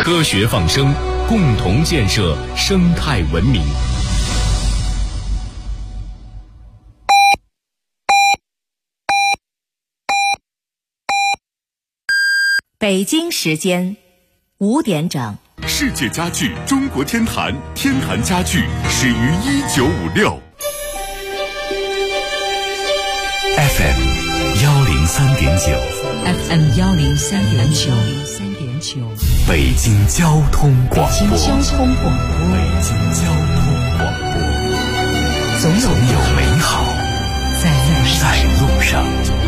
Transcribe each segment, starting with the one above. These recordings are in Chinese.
科学放声，共同建设生态文明。 北京时间5点整。 世界家具中国天坛，天坛家具始于1956。FM 103.9，FM 103.9， 北京交通广播， 北京交通广播，总有美好在路上。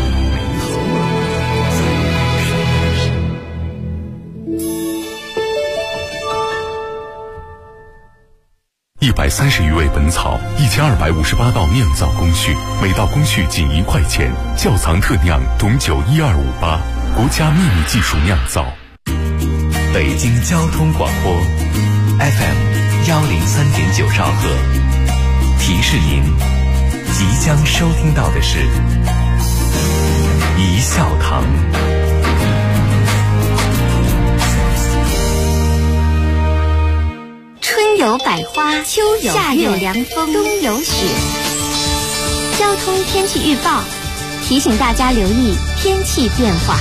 130余味本草，1258道酿造工序，每道工序仅1块钱。窖藏特酿董酒12588，国家秘密技术酿造。 北京交通广播 FM 103.9兆赫，提示您即将收听到的是一笑堂。 春有百花，秋有夏有凉风，冬有雪。交通天气预报提醒大家留意天气变化。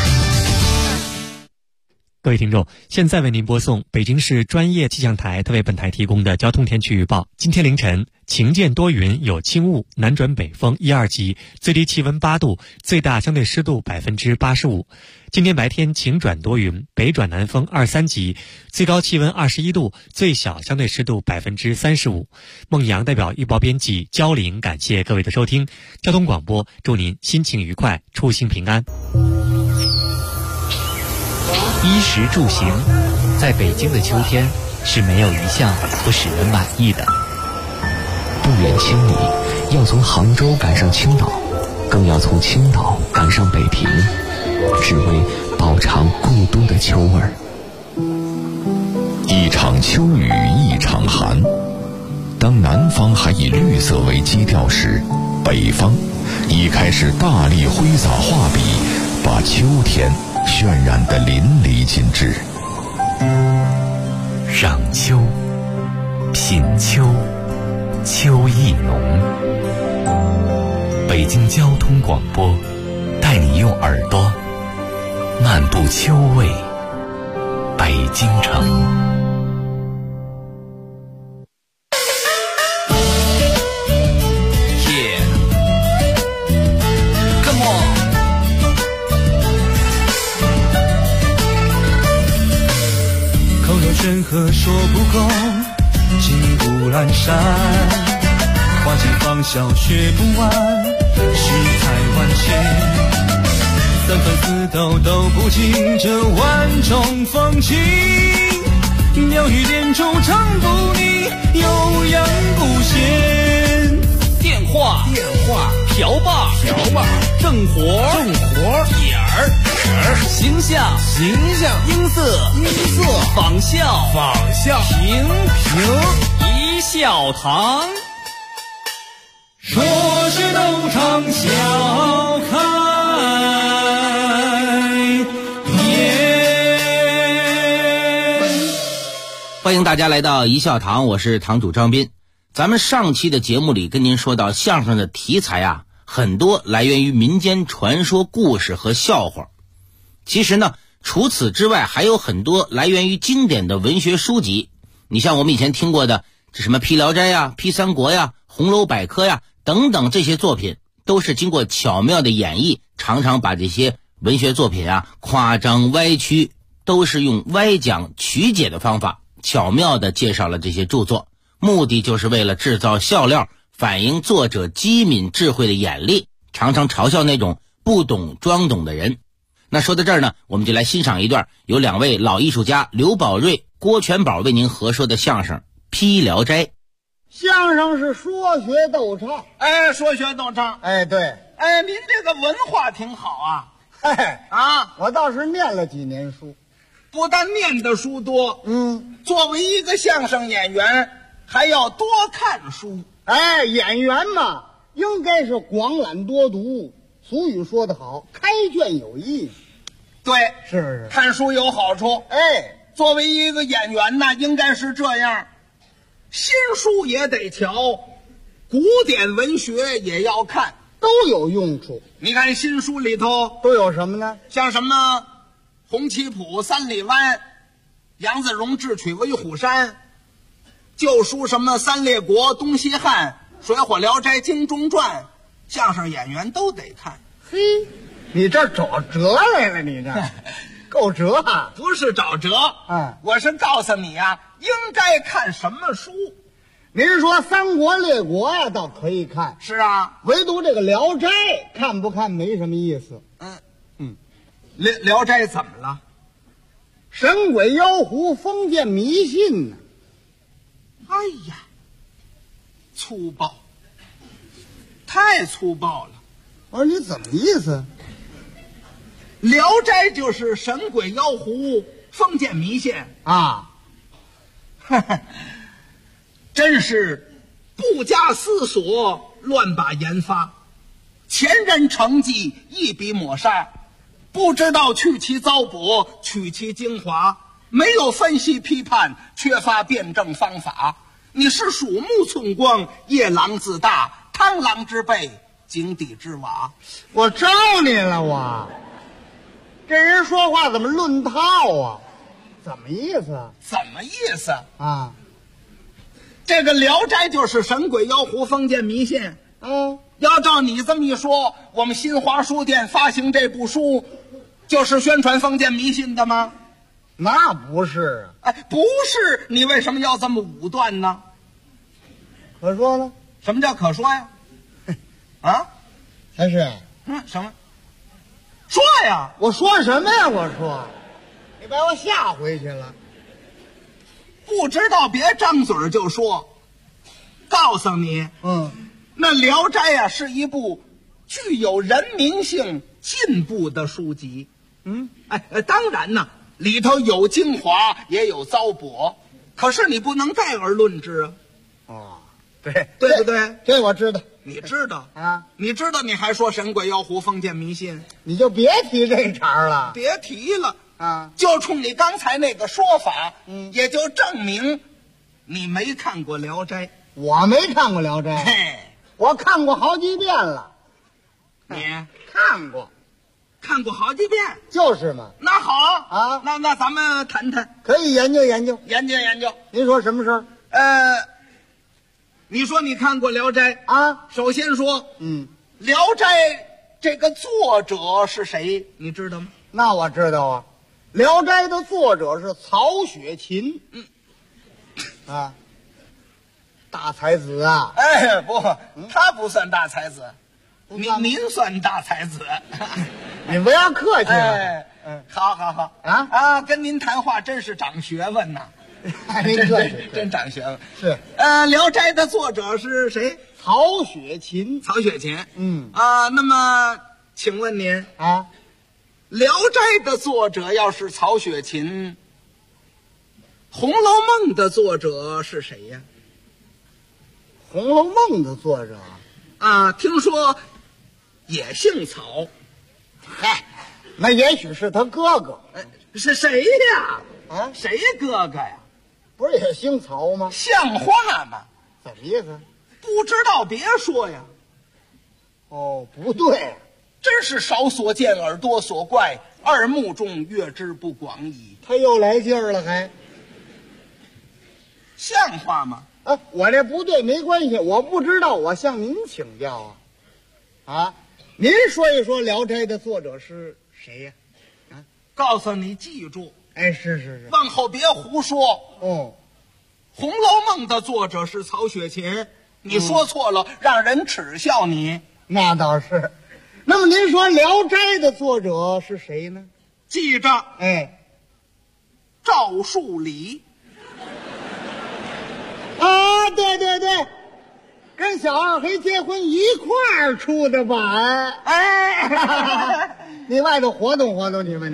各位听众，现在为您播送北京市专业气象台特为本台提供的交通天气预报。今天凌晨晴间多云，有轻雾，南转北风1、2级，最低气温8度，最大相对湿度85%。今天白天晴转多云，北转南风2、3级，最高气温21度，最小相对湿度35%。孟阳代表预报编辑焦玲，感谢各位的收听。交通广播祝您心情愉快，出行平安。 衣食住行，在北京的秋天是没有一项不使人满意的。 不远千里，要从杭州赶上青岛，更要从青岛赶上北平，只为饱尝故都的秋味儿。 一场秋雨一场寒，当南方还以绿色为基调时，北方已开始大力挥洒画笔，把秋天渲染得淋漓尽致。 赏秋，品秋，秋意浓。北京交通广播带你用耳朵漫步秋味北京城。 山河说不够，金谷阑珊，花间芳笑学不完，世态万千，三分四斗都不尽这万种风情，妙语连珠唱不腻，悠扬不闲。电话瓢把正活眼儿形象音色仿效平一笑堂，说是斗场笑开颜。 欢迎大家来到一笑堂，我是堂主张斌。咱们上期的节目里跟您说到，相声的题材啊，很多来源于民间传说故事和笑话。其实呢，除此之外还有很多来源于经典的文学书籍。你像我们以前听过的这什么批聊斋呀、批三国呀、红楼百科呀等等，这些作品都是经过巧妙的演绎，常常把这些文学作品啊夸张歪曲，都是用歪讲曲解的方法巧妙地介绍了这些著作，目的就是为了制造笑料，反映作者机敏智慧的眼力，常常嘲笑那种不懂装懂的人。那说到这儿呢，我们就来欣赏一段由两位老艺术家刘宝瑞、郭全宝为您合说的相声《批聊斋》。 相声是说学逗唱， 说学逗唱， 对， 您这个文化挺好啊，我倒是念了几年书， 不但念的书多，作为一个相声演员还要多看书。 演员嘛，应该是广览多读。俗语说得好，开卷有益。 对， 是看书有好处。 作为一个演员呢，应该是这样，新书也得瞧，古典文学也要看， 都有用处。 你看新书里头都有什么呢？ 像什么洪七普、三里湾、杨子荣智取威虎山，旧书什么三列国、东西汉、水浒聊斋、金钟传，相声演员都得看。 嘿，你这找辙来了，你这够辙啊！ 不是找辙，我是告诉你啊，应该看什么书。 您说三国列国呀，倒可以看。 是啊， 唯独这个聊斋看不看没什么意思。 聊斋怎么了？ 神鬼妖狐、封建迷信呢？ 哎呀，粗暴，太粗暴了！ 我说你怎么意思？ 聊斋就是神鬼妖狐、封建迷信啊！ 真是不加思索，乱把研发，前人成绩一笔抹杀，不知道去其糟粕，取其精华，没有分析批判，缺乏辩证方法。你是鼠目寸光，夜郎自大，螳螂之辈，井底之蛙。 我招你了，我这人说话怎么论套啊？怎么意思？ 怎么意思啊？ 这个《聊斋》就是神鬼妖狐、封建迷信。要照你这么一说，我们新华书店发行这部书，就是宣传封建迷信的吗？ 那不是啊！哎，不是，你为什么要这么武断呢？ 可说呢？ 什么叫可说呀？啊？ 还是什么？说呀！ 我说什么呀？我说，你把我吓回去了。 不知道别张嘴就说。告诉你，那《聊斋》啊是一部具有人民性、进步的书籍。当然呢，里头有精华，也有糟粕，可是你不能概而论之啊。 对不对？ 这我知道。 你知道啊？ 你知道你还说神鬼妖狐、封建迷信？ 你就别提这茬了。 别提了啊！ 就冲你刚才那个说法，也就证明你没看过《聊斋》。 我没看过《聊斋》，我看过好几遍了。 你看过好几遍， 就是嘛。 那好啊， 那咱们谈谈， 可以研究研究。您说什么事儿？ 你说你看过《聊斋》 啊？ 首先说，《聊斋》这个作者是谁？你知道吗？ 那我知道啊，《聊斋》的作者是曹雪芹。大才子啊！ 哎，不，他不算大才子，您算大才子。 你不要客气了。 好啊，跟您谈话真是长学问呐。真长学问。 是 《聊斋》的作者是谁？ 曹雪芹。 那么请问您啊， 《聊斋》的作者要是曹雪芹，《红楼梦》的作者是谁呀？ 《红楼梦》的作者啊，听说也姓曹。 嗨，那也许是他哥哥。 是谁呀？ 啊， 谁哥哥呀？ 不是也姓曹吗？ 像话吗？ 怎么意思？ 不知道别说呀。 不对， 真是少所见而多所怪，耳目中阅之不广矣。 他又来劲儿了，还像话吗？ 我这不对没关系，我不知道，我向您请教啊。您说一说《聊斋》的作者是谁呀？ 告诉你，记住。 是， 往后别胡说。 《 红楼梦》的作者是曹雪芹，你说错了，让人耻笑你。 那倒是。那么您说《聊斋》的作者是谁呢？ 记着，赵树理。 对，跟小二黑结婚一块儿出的版。你外头活动活动你们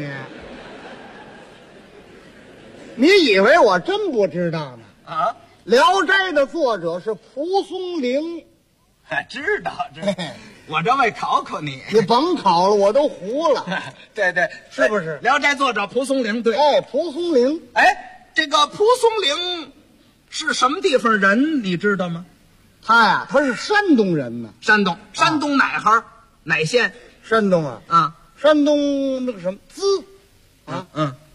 你以为我真不知道呢？ 啊， 《聊斋》的作者是蒲松龄。 知道。 我这为考考你。 你甭考了，我都糊了。 对对， 是不是？ 聊斋作者蒲松龄，对。 哎，蒲松龄。 哎，这个蒲松龄是什么地方人？你知道吗？ 他是山东人呢。 山东哪行？哪县？ 山东啊。 啊， 山东那个什么资啊？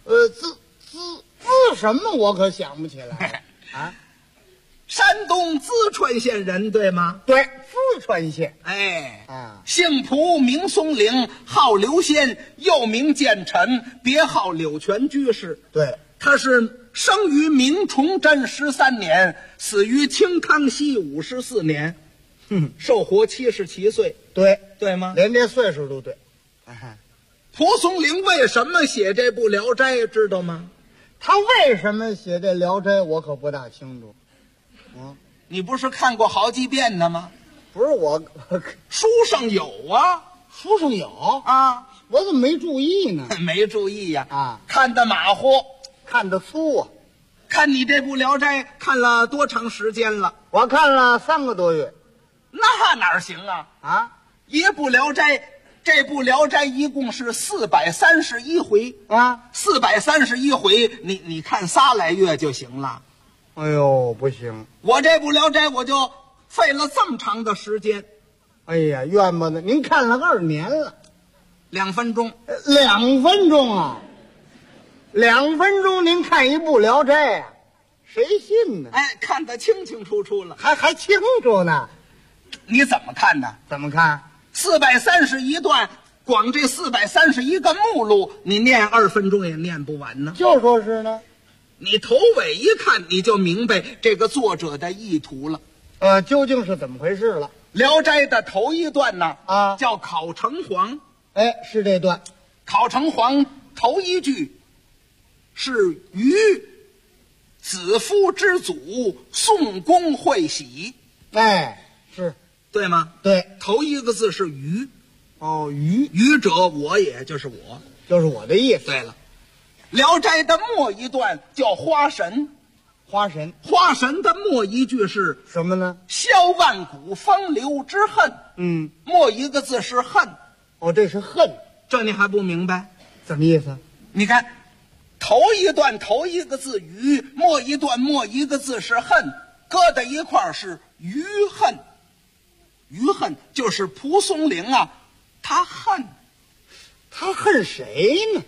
资什么？我可想不起来啊。 山东淄川县人对吗？ 对，淄川县。 哎， 啊， 姓蒲，名松龄，号刘仙，又名建臣，别号柳泉居士。 对， 他是生于明崇祯13年，死于清康熙54年，寿活77岁。对吗？ 连这岁数都对。 蒲松龄为什么写这部《聊斋》知道吗？ 他为什么写这《聊斋》我可不大清楚。 你不是看过好几遍呢吗？ 不是我， 书上有啊， 书上有啊， 我怎么没注意呢？ 没注意呀， 啊， 看得马虎， 看得粗啊。 看你这部《聊斋》看了多长时间了？ 我看了3个多月。 那哪行啊？ 啊， 一部《聊斋》，这部《聊斋》一共是431回啊 ，431回，你看3来月就行了。 哎呦，不行！ 我这部《聊斋》我就费了这么长的时间。 哎呀，冤枉的！您看了2年了 ，2分钟 ，2分钟啊，2分钟您看一部《聊斋》啊，谁信呢？ 哎，看得清清楚楚了， 还清楚呢。 你怎么看呢？ 怎么看 ？431段，光这431个目录，你念2分钟也念不完呢。 就说是呢。 你头尾一看，你就明白这个作者的意图了。 究竟是怎么回事了？《 聊斋》的头一段呢， 啊， 叫考城隍。 哎，是这段。 考城隍头一句是于子夫之祖，宋公会喜。 哎，是对吗？ 对， 头一个字是于。 哦， 于者我也，就是我， 就是我的意思。 对了。《聊斋》的末一段叫花神， 花神的末一句是什么呢？ 消万古风流之恨。末一个字是恨。 哦，这是恨， 这你还不明白？ 什么意思？ 你看，头一段头一个字于，末一段末一个字是恨，搁在一块儿是于恨。于恨就是蒲松龄啊，他恨谁呢？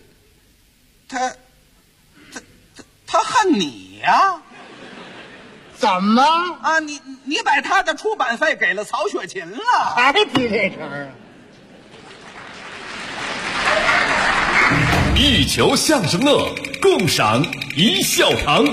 他恨你呀？ 怎么啊？你把他的出版费给了曹雪芹了？ 还提这茬啊？ 一球相声乐，共赏一笑堂。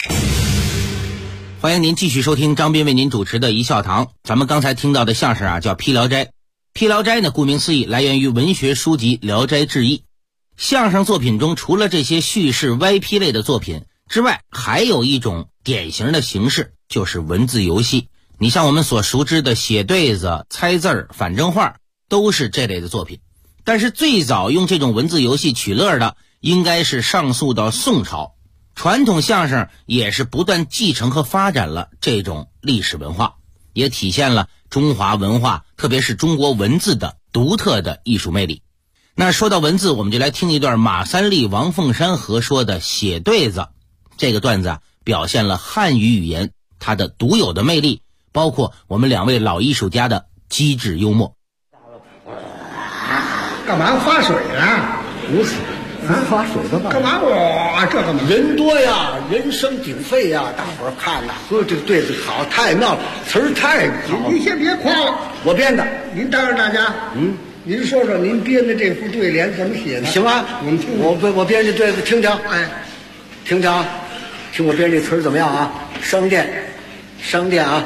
欢迎您继续收听张斌为您主持的一笑堂。咱们刚才听到的相声啊，叫《批聊斋》。《批聊斋》呢，顾名思义，来源于文学书籍《聊斋志异》。相声作品中，除了这些叙事歪批类的作品之外，还有一种典型的形式，就是文字游戏。你像我们所熟知的写对子、猜字儿、反正话，都是这类的作品。但是最早用这种文字游戏取乐的，应该是上溯到宋朝。传统相声也是不断继承和发展了这种历史文化，也体现了中华文化，特别是中国文字的独特的艺术魅力。那说到文字，我们就来听一段马三立、王凤山合说的写对子。这个段子啊，表现了汉语语言它的独有的魅力，包括我们2位老艺术家的机智幽默。 干嘛发水啊？ 不是，发水干嘛？ 哇，这干嘛？ 人多呀，人声鼎沸呀，大伙儿看呐，说这个对子好，太妙了，词儿太好。 您先别夸了， 我编的。 您当着大家，您说说您编的这副对联怎么写的？ 行啊， 我们听。 我编这对子，听听。 哎， 听听啊，听我编这词儿怎么样啊？商店啊。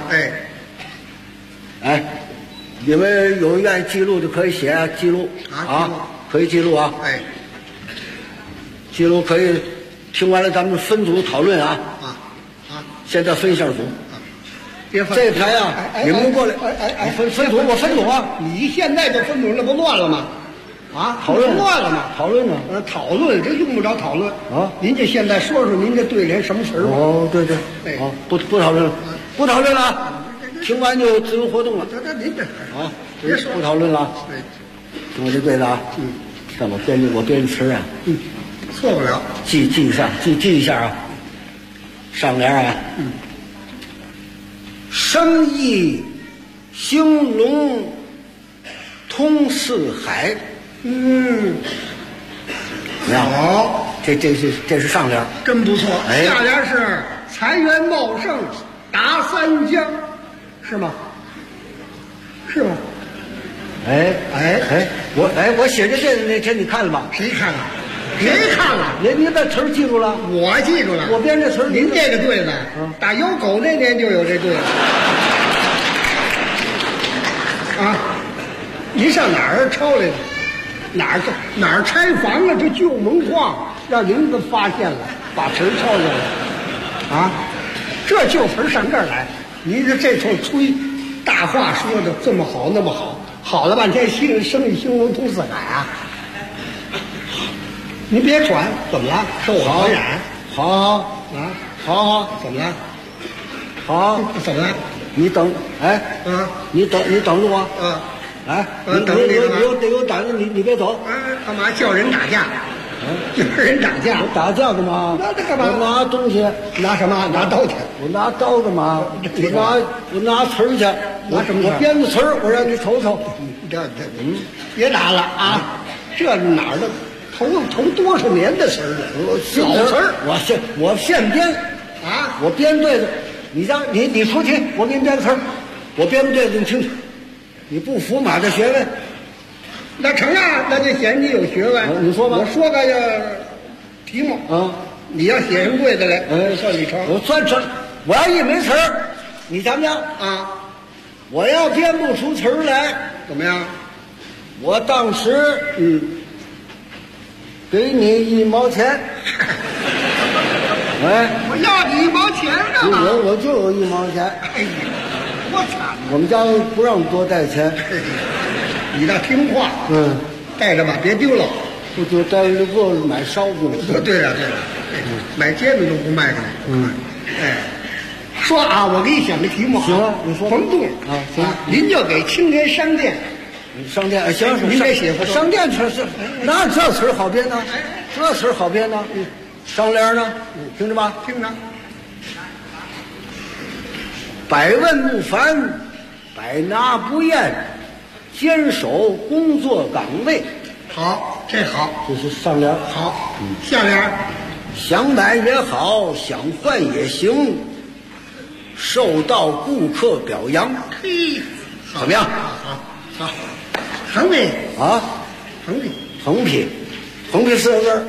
哎，你们有愿意记录就可以写啊，记录啊，可以记录啊。 哎， 记录可以，听完了咱们分组讨论啊。现在分一下组。 别分这排啊，你们过来。分组，我分组啊。 你现在就分组，那不乱了吗？啊， 讨论乱了吗？ 讨论呢？ 讨论这用不着讨论啊。 您就现在说说您这对联什么词儿吧。 哦，对，不讨论了，不讨论了，听完就自由活动了。 您这啊， 别说不讨论了。 对， 听我这对子啊。看我编词啊。 错不了。 记一下啊。上联啊。生意兴隆通四海。好，这是上联， 真不错。 哎， 下联是财源茂盛达三江，是吗？是吗？ 我写的这那天你看了吧？ 谁看了？谁看了？ 您把词儿记住了？ 我记住了。 我编这词儿， 您这个对子，打有狗那年就有这对子。啊，您上哪儿抄来的？哪儿拆房了？这旧门框让您给发现了，把词儿抄下来。啊，这旧词儿上这儿来，您这头吹，大话说的这么好那么好，好了半天生意兴隆通四海啊！您别喘，怎么了？受我传染？ 好， 怎么了？ 好， 怎么了？ 你等，你等着我，来，你有胆子，你别走。 干嘛叫人打架？叫人打架？ 我打架干嘛？ 那干嘛？ 我拿东西， 拿什么？拿刀去？ 我拿刀干嘛？我拿词儿去。 拿什么？ 我编的词儿，我让你瞅瞅。 别打了啊！这哪儿的？头多少年的词儿了？老词儿， 我现编啊！ 我编对的，你出题，我给你编词儿，我编不对的你听听。你不服马的学问， 那成啊，那就显你有学问。 你说吧， 我说个题目啊， 你要写上对的来，算你成。 我算成，我要一没词儿，你讲讲啊。 我要编不出词儿来， 怎么样？ 我当时给你1毛钱。 我要你1毛钱干嘛？ 我就有1毛钱。 哎呀，多惨！ 我们家不让多带钱。 你那听话，带着吧，别丢了。 不就带着给我买烧饼？ 对了，买煎饼都不卖给你。说啊，我给你想个题目。 行啊，你说。 甭动啊，行。 您就给青年商店。 商店行， 您给写商店确实，哪这词儿好编呢？这词儿好编呢？上联呢？听着吧， 听着。 百问不烦，百拿不厌，坚守工作岗位。 好，这好， 这是上联。 好，下联。 想买也好，想换也行，受到顾客表扬。 嘿， 怎么样？ 好，横批啊，横批4个字。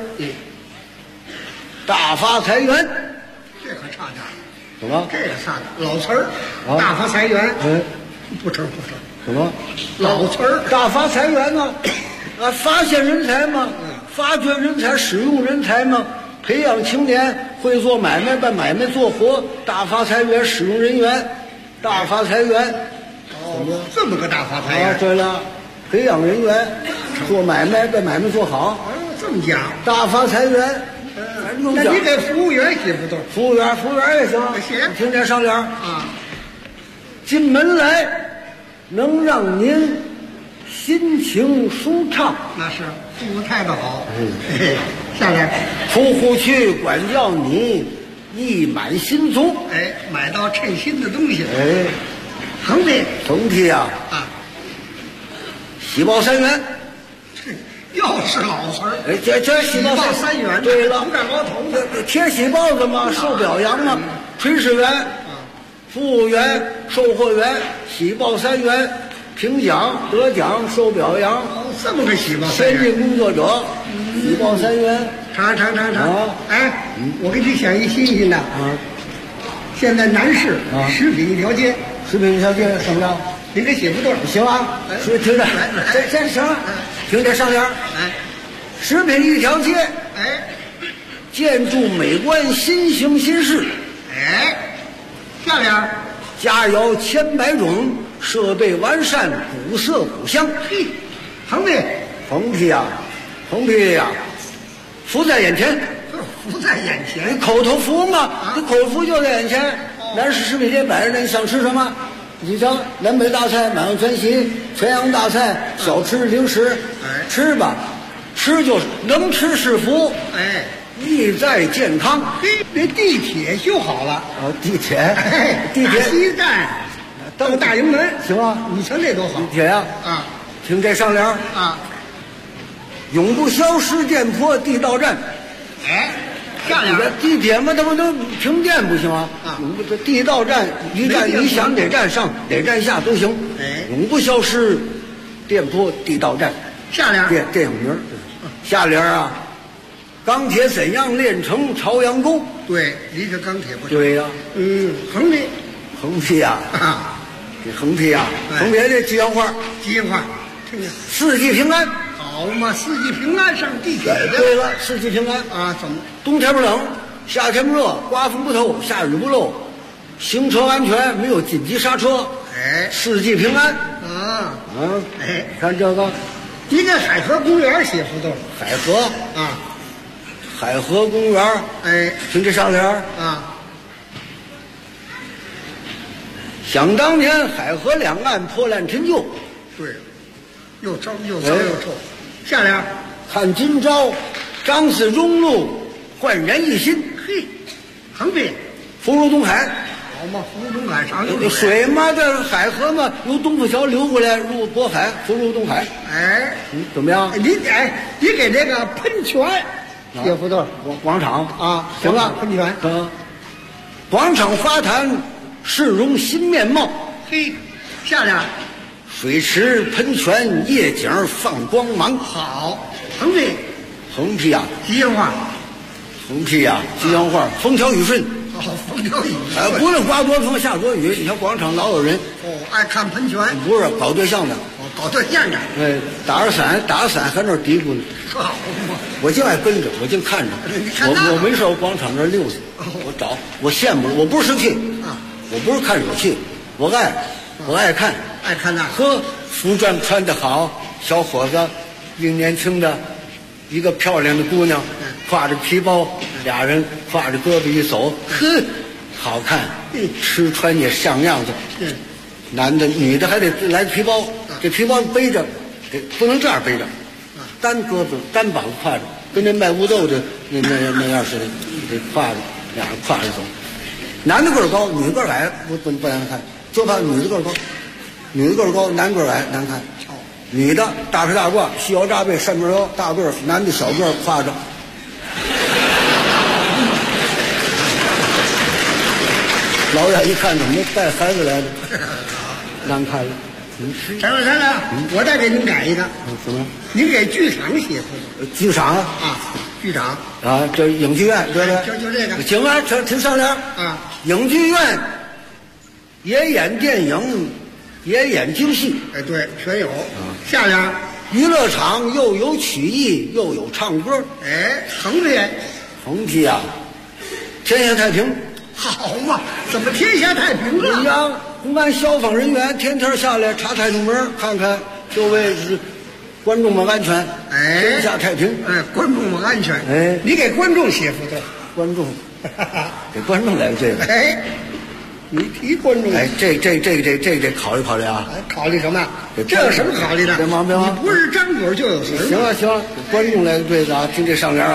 大发财源。 这可差点。 怎么？ 这个差点，老词儿。大发财源。不成。 什么？ 老词儿。 大发财源呢？发现人才嘛，发掘人才，使用人才嘛，培养青年会做买卖，把买卖做活，大发财源，使用人员，大发财源。 这么个大发财源。 对了，培养人员，做买卖，把买卖做好。 这么讲， 大发财源。 那你给服务员写不对？ 服务员也行。 写。 听这上联啊， 进门来能让您心情舒畅。 那是服务态度好。下联， 出户去管教你意满心足。 买到称心的东西。横批啊，喜报3元。 又是老词儿。 这喜报 3元。 对了， 干毛头子贴喜报子嘛，受表扬嘛，炊事员、服务员、售货员，喜报3元，评奖得奖受表扬。 这么个喜报3元。 先进工作者，喜报3元。 尝。我给你想一新的。现在南市食品一条街。 食品一条街怎么着？ 您给写不对。 行啊，听着，这行了。听这上联。食品一条街。建筑美观，新型新式。 下联。 家有千百种，设备完善，古色古香。 横批呀，福在眼前。 福在眼前。 你口头福嘛，你口头福就在眼前。南市食品街摆着呢，你想吃什么？ 你瞧，南北大菜满汉全席，全洋大菜，小吃零食，吃吧，吃就是能吃是福，意在健康。 嘿，这地铁修好了。 地铁，地铁西站到大营门， 行啊， 你瞧这多好。 地铁呀，听这上联永不消失电波地道战。 下联地铁嘛，它不能停电不行啊！永不地道站，一站你想哪站上哪站下都行。永不消失电波地道战。 下联电影名。下联钢铁怎样炼成朝阳沟？ 对，离开钢铁不成。 对呀， 横批， 横批呀，这横批呀，横批这吉祥话， 吉祥话，听听。 四季平安。 好嘛，四季平安上地铁的。 对了，四季平安怎么？ 冬天不冷，夏天不热，刮风不透，下雨不漏，行车安全，没有紧急刹车。四季平安。看这个， 你给海河公园写幅度。 海河海河公园。听这上联想当年，海河两岸破烂陈旧。 对，又脏又脏又臭。下联看今朝，张氏中路焕然一新。 嘿，横批福如东海。 好嘛，福如东海上水嘛，这海河嘛，由东富桥流过来入渤海，福如东海。怎么样？ 你给这个喷泉写幅度。 广场行了，喷泉。 广场花坛市容新面貌。 嘿，下联水池喷泉夜景放光芒。 好，横批吉祥话。横批吉祥话，风调雨顺。 风调雨顺。 不论刮多风下多雨，你看广场老有人爱看喷泉。 不是搞对象的。 搞对象的。 打着伞还那嘀咕呢。 好嘛， 我净爱跟着，我净看着。我没事，我广场那溜达，我找，我羡慕，我不是生气我不是看手气，我爱看。 爱看那服装穿得好，小伙子，一年轻的，一个漂亮的姑娘，挎着皮包，俩人挎着胳膊一走，好看，吃穿也像样子。男的女的还得来皮包，这皮包背着，不能这样背着，单胳膊单膀子挎着，跟那卖乌豆的那样似的，得挎着，俩人挎着走。男的个儿高，女的个儿矮，不难看，就怕女的个儿高。女的个儿高，男个儿矮，难看。女的大腿大褂，细腰扎背，扇面腰，大个儿；男的小个儿，挎着。老远一看，怎么带孩子来的？难看了。 陈了，我再给您改一个。 什么？ 您给剧场写幅度。 剧场剧场这影剧院，对不对？ 就这个。 行啊，听上联影剧院也演电影。也演京戏， 对，全有。下联娱乐场又有曲艺，又有唱歌。横批天下太平。 好嘛，怎么天下太平了？ 公安消防人员天天下来查台中门，看看周围观众们安全。天下太平。 观众们安全。你给观众写幅度。 观众，给观众来这个。 你提观众， 这得考虑考虑考虑什么？这有什么考虑的？ 别忙， 你不是张嘴就有词。 行了，观众来对子听这上联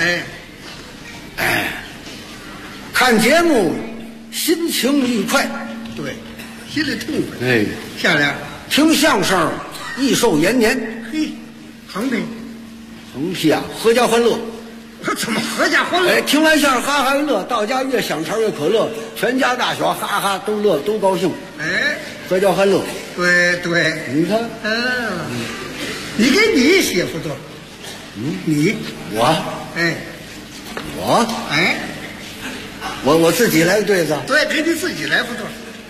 看节目心情愉快。 对，心里痛快。下联听相声益寿延年。 横批阖家欢乐。 怎么阖家欢乐？ 听完相声哈哈一乐，到家越想词越可乐，全家大小哈哈都乐都高兴。阖家欢乐。 对， 你看， 你给你写幅度。 我自己来对子。 对，给你自己来幅度。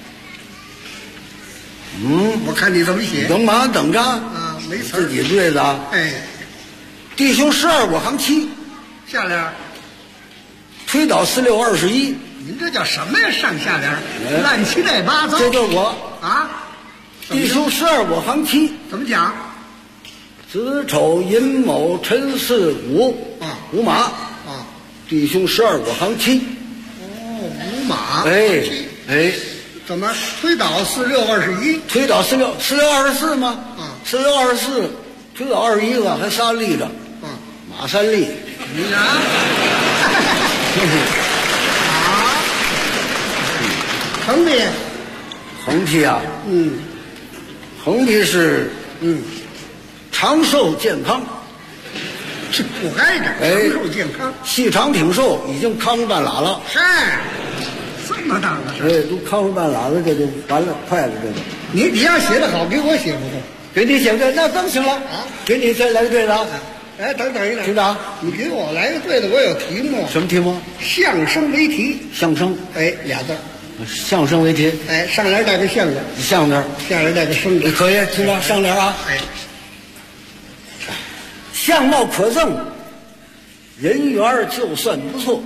我看你怎么写。 等忙等着没词。 自己对子。弟兄12我行7。 下联推倒46、21。 您这叫什么呀？上下联乱七八糟。 这就是我弟兄12我行7。 怎么讲？ 子丑寅卯辰巳午午马弟兄12我行7。 午马。 怎么推倒4621？ 推倒4624吗？4624，推倒21个，还仨立着。马三立。 你啊？横批。 横批啊。横批是长寿健康。 这不挨着，长寿健康。 细长挺瘦，已经康半拉了。 是。这么大个事儿， 都康半拉了，这就完了，快了，这个。 你要写得好，给我写不动。 给你写个，那更行了啊！给你再来个对的。 哎，等一等， 厅长， 你给我来个对的，我有题目。 什么题目？ 相声为题。 相声， 哎，俩字。 相声为题。 哎，上联带个相字， 相字， 下联带个生字。 可以，厅长，上联啊。 哎， 相貌可憎，人缘就算不错。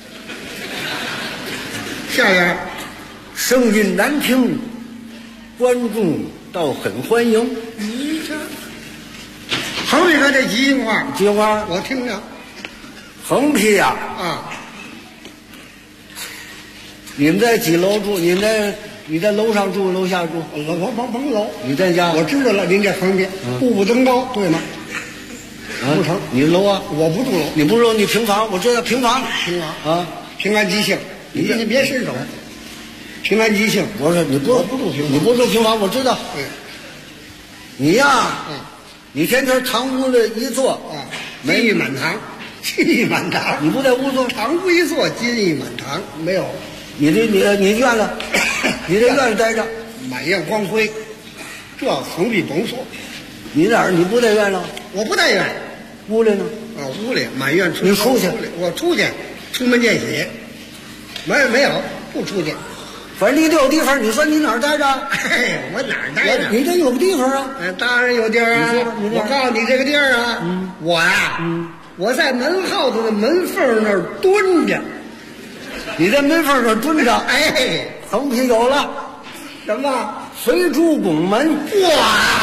下联， 声音难听，观众倒很欢迎。 你这横批可这吉祥话， 吉祥话我听着。 横批呀，你们在几楼住？你在楼上住，楼下住？ 甭楼。 你在家？ 我知道了，您这横批步步登高，对吗？不成， 你楼啊？ 我不住楼。 你不住楼，你平房，我知道平房。 平房啊，平安吉庆。你别伸手。平安吉庆， 我说你不住平房，你不住平房，我知道。你呀，你天天堂屋里一坐， 金玉满堂，金玉满堂。 你不在屋坐， 堂屋一坐，金玉满堂，没有。 你院了，你这院里待着， 满院光辉，这横批甭说。 你哪儿？你不在院了？ 我不在院。 屋里呢？ 屋里满院出。 你出去？ 我出去，出门见喜。没有，不出去。 反正你得有地方，你说你哪儿待着？ 嘿，我哪儿待着？ 你这有个地方啊？ 当然有地儿啊！我告诉你这个地儿啊，我呀，我在门后头的门缝那儿蹲着。 你在门缝那儿蹲着？ 哎， 横批有了， 什么？ 随主拱门。 哇！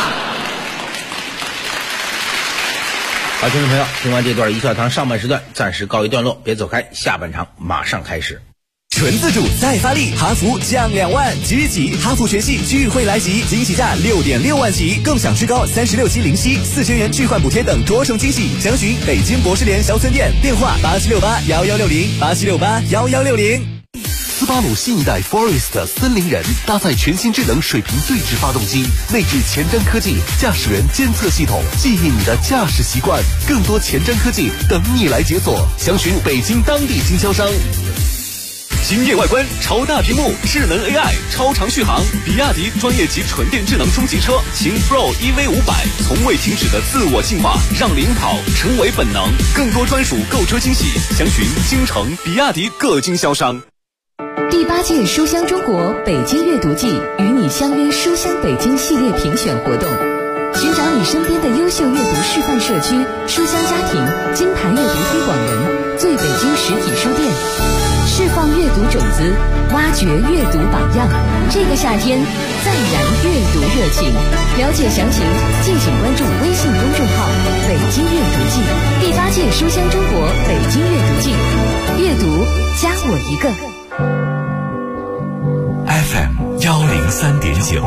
好，听众朋友，听完这段一笑堂上半时段暂时告一段落，别走开，下半场马上开始。 纯自主再发力，哈弗降2万，即日起哈弗全系聚会来袭，惊喜价6.6万起，更享至高36期零息，4000元置换补贴等多重惊喜。详询北京博士联销村店，电话87681160，87681160。 斯巴鲁新一代 Forest 森林人搭载全新智能水平对置发动机，内置前瞻科技驾驶员监测系统，记忆你的驾驶习惯，更多前瞻科技等你来解锁。详询北京当地经销商。 惊艳外观，超大屏幕，智能 AI， 超长续航。比亚迪专业级纯电智能中级车秦 Pro EV500，从未停止的自我进化，让领跑成为本能。更多专属购车惊喜，详询京城比亚迪各经销商。 第8届书香中国北京阅读季与你相约书香北京系列评选活动，寻找你身边的优秀阅读示范社区、书香家庭、金牌阅读推广人、最北京实体书店，释放阅读种子，挖掘阅读榜样。这个夏天再燃阅读热情。了解详情，敬请关注微信公众号“北京阅读季”。第8届书香中国北京阅读季，阅读加我一个。 FM 103.9，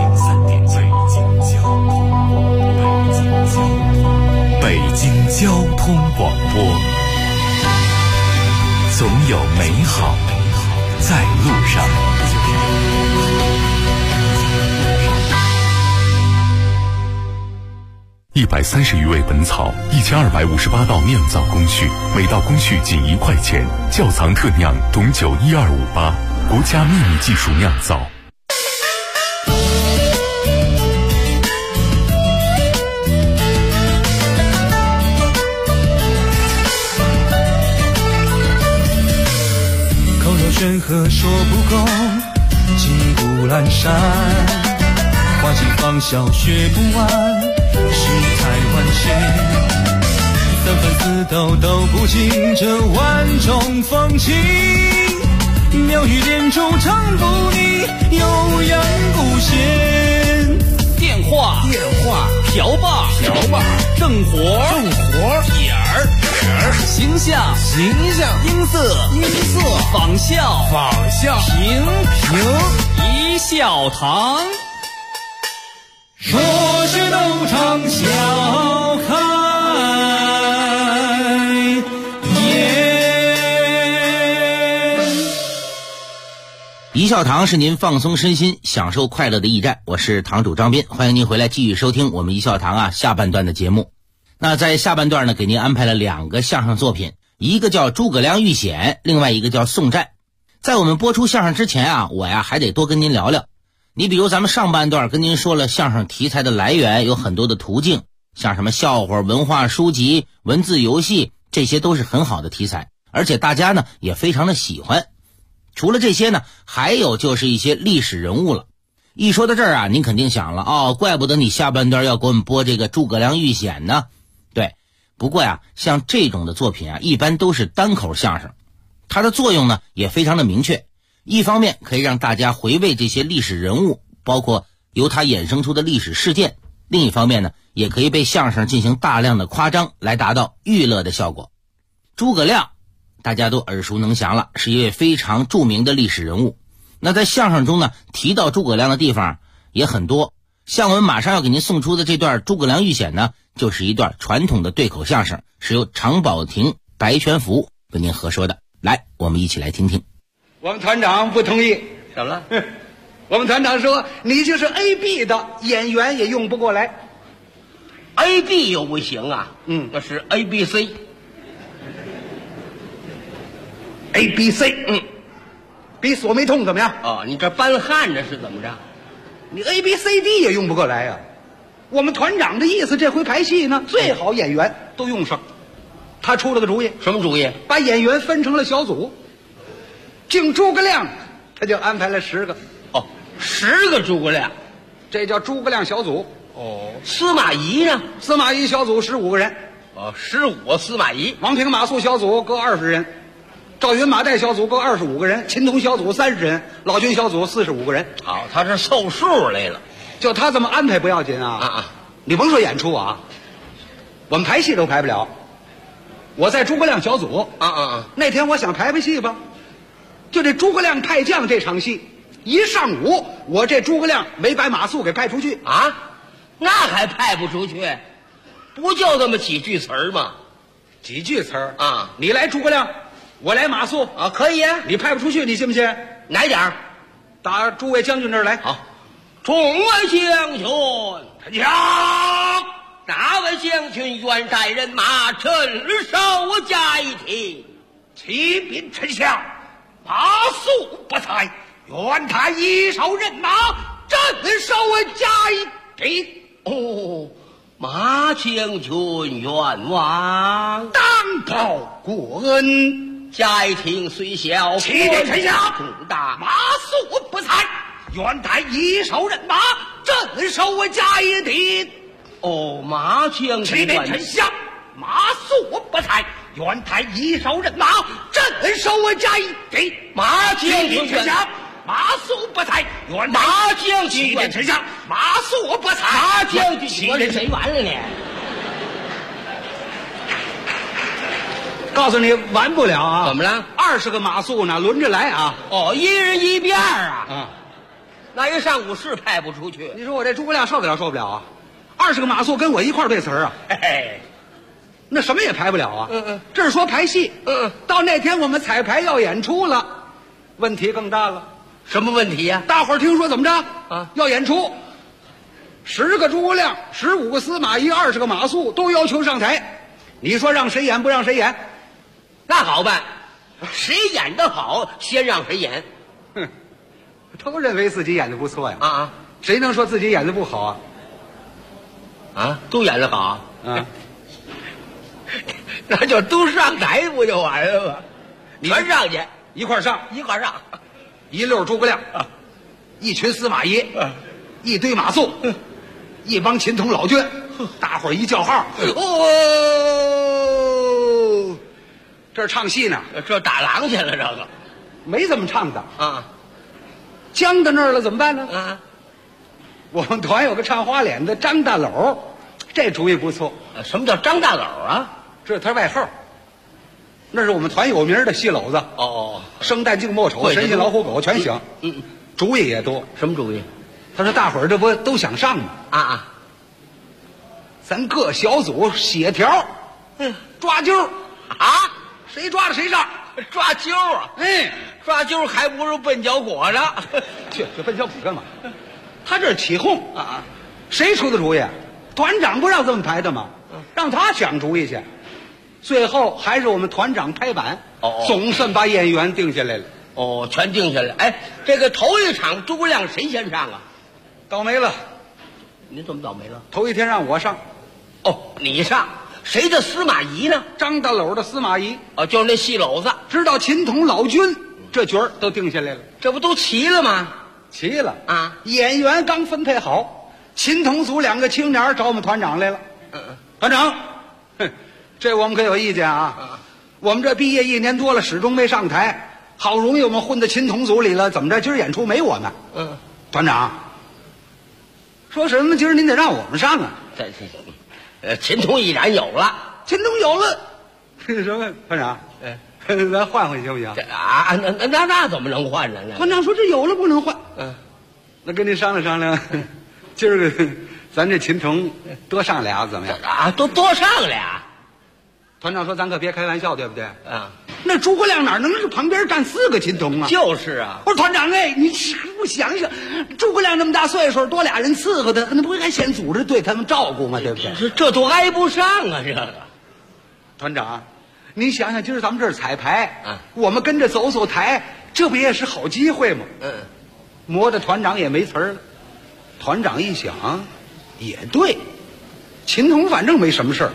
北京交通广播，总有美好在路上。130余味本草，1258道酿造工序，每道工序仅1块钱。窖藏特酿董酒12588，国家秘密技术酿造。 口若悬河说不够，骑虎阑珊，花季芳笑学不完，世态万千，三分四斗都不尽这万种风情，妙语连珠唱不腻，悠扬不闲。 电话，瓢把，正活，点儿。 形象，音色，仿效，平一笑堂。说是斗场笑开颜。 一笑堂是您放松身心、享受快乐的驿站，我是堂主张斌，欢迎您回来继续收听我们一笑堂下半段的节目。那在下半段呢，给您安排了2个相声作品，一个叫《诸葛亮遇险》，另外一个叫《宋战》。在我们播出相声之前我还得多跟您聊聊。你比如咱们上半段跟您说了相声题材的来源有很多的途径，像什么笑话、文化书籍、文字游戏，这些都是很好的题材，而且大家呢也非常的喜欢。除了这些呢，还有就是一些历史人物了。一说到这儿您肯定想了，怪不得你下半段要给我们播这个诸葛亮遇险呢。对，不过像这种的作品一般都是单口相声，它的作用呢也非常的明确。一方面可以让大家回味这些历史人物，包括由它衍生出的历史事件；另一方面呢，也可以被相声进行大量的夸张，来达到娱乐的效果。诸葛亮大家都耳熟能详了，是一位非常著名的历史人物。那在相声中呢，提到诸葛亮的地方也很多。像我们马上要给您送出的这段《诸葛亮遇险》呢，就是一段传统的对口相声，是由常宝霆、白全福为您合说的。来，我们一起来听听。 我们团长不同意。 怎么了？ 我们团长说你就是 AB 的演员也用不过来。 AB 又不行啊，那是 ABC。 ABC， 比锁眉痛怎么样？ 哦，你这搬汉着是怎么着？ 你 ABCD 也用不过来呀。我们团长的意思，这回排戏呢，最好演员都用上。他出了个主意， 什么主意？ 把演员分成了小组。净诸葛亮，他就安排了10个。 哦，10个诸葛亮， 这叫诸葛亮小组。 哦，司马懿呢？ 司马懿小组15个人。 哦，15司马懿。 王平马谡小组各20人。赵云马岱小组各25个人，秦童小组30人，老君小组45个人。 好，他是凑数来了。 就他这么安排不要紧你甭说演出我们排戏都排不了。我在诸葛亮小组那天我想排戏吧，就这诸葛亮派将这场戏，一上午我这诸葛亮没把马谡给派出去那还派不出去？不就这么几句词儿吗？ 几句词儿你来诸葛亮，我来马谡可以啊。 你派不出去，你信不信？ 哪点儿？ 打诸位将军这儿来。 好，众位将军，哪位将军愿带人马镇守嘉亭？ 启禀丞相，马谡不在，愿他一手人马镇守嘉亭。 哦，马将军冤枉， 当报国恩。 嘉亭虽小， 启禀丞相， 主大， 马谡不在，愿他一手人马镇守嘉亭。 哦，马将军， 启禀丞相，马谡不在，愿他一手人马镇守嘉亭。 马将军， 丞相，马谡不在，愿马将军， 启禀丞相，马谡不在， 马将军，我这谁完了呢？ 告诉你完不了怎么了 ？20个马谡呢，轮着来哦，一人一遍那一上午是派不出去。 你说我这诸葛亮受得了受不了？20个马谡跟我一块儿对词儿那什么也排不了这是说排戏到那天我们彩排要演出了，问题更大了。 什么问题呀？ 大伙儿听说怎么着要演出，10个诸葛亮，15个司马懿，20个马谡都要求上台，你说让谁演不让谁演？ 那好办，谁演得好先让谁演。 都认为自己演得不错呀谁能说自己演得不好都演得好那就都上台不就完了吗？全上去， 一块上，一溜诸葛亮一群司马懿一堆马谡一帮秦童老眷，大伙儿一叫号这唱戏呢， 这打狼去了，这个没这么唱的僵到那儿了怎么办呢我们团有个唱花脸的张大篓，这主意不错。 什么叫张大篓这是他外号那是我们团有名的戏篓子。 哦， 生旦净末丑，神仙老虎狗全行。主意也多。 什么主意？ 他说大伙儿这不都想上吗？ 啊， 咱各小组写条，抓阄啊，谁抓了谁上。 抓阄啊！抓阄还不如笨脚果呢。 去笨脚果干嘛？他这是起哄啊！谁出的主意？团长不让这么排的吗？让他想主意去。最后还是我们团长拍板，总算把演员定下来了。 全定下来。哎，这个头一场诸葛亮谁先上啊？ 倒霉了。 您怎么倒霉了？ 头一天让我上。 你上。谁的司马懿呢？ 张大篓的司马懿。 就是那戏篓子。 直到秦童老君这角儿都定下来了。 这不都齐了吗？ 齐了啊！演员刚分配好，秦童组2个青年找我们团长来了。团长，这我们可有意见啊！我们这毕业1年多了，始终没上台，好容易我们混到秦童组里了，怎么着？今儿演出没我们？团长说什么？今儿您得让我们上啊！ 秦童已然有了， 秦童有了，什么？团长，咱换回去行不行？ 那怎么能换呢？ 团长说这有了不能换。那跟您商量商量，今儿个咱这秦童多上俩怎么样？ 多上俩。 团长说咱可别开玩笑，对不对？那诸葛亮哪能是旁边站4个秦童啊？ 就是啊。 我说团长，你不想想，诸葛亮那么大岁数，多俩人伺候他，那不该先组织对他们照顾吗？对不对？ 这都挨不上啊！这个。 团长，你想想，今儿咱们这儿彩排，我们跟着走走台，这不也是好机会吗？磨的团长也没词儿了。团长一想，也对，秦童反正没什么事儿。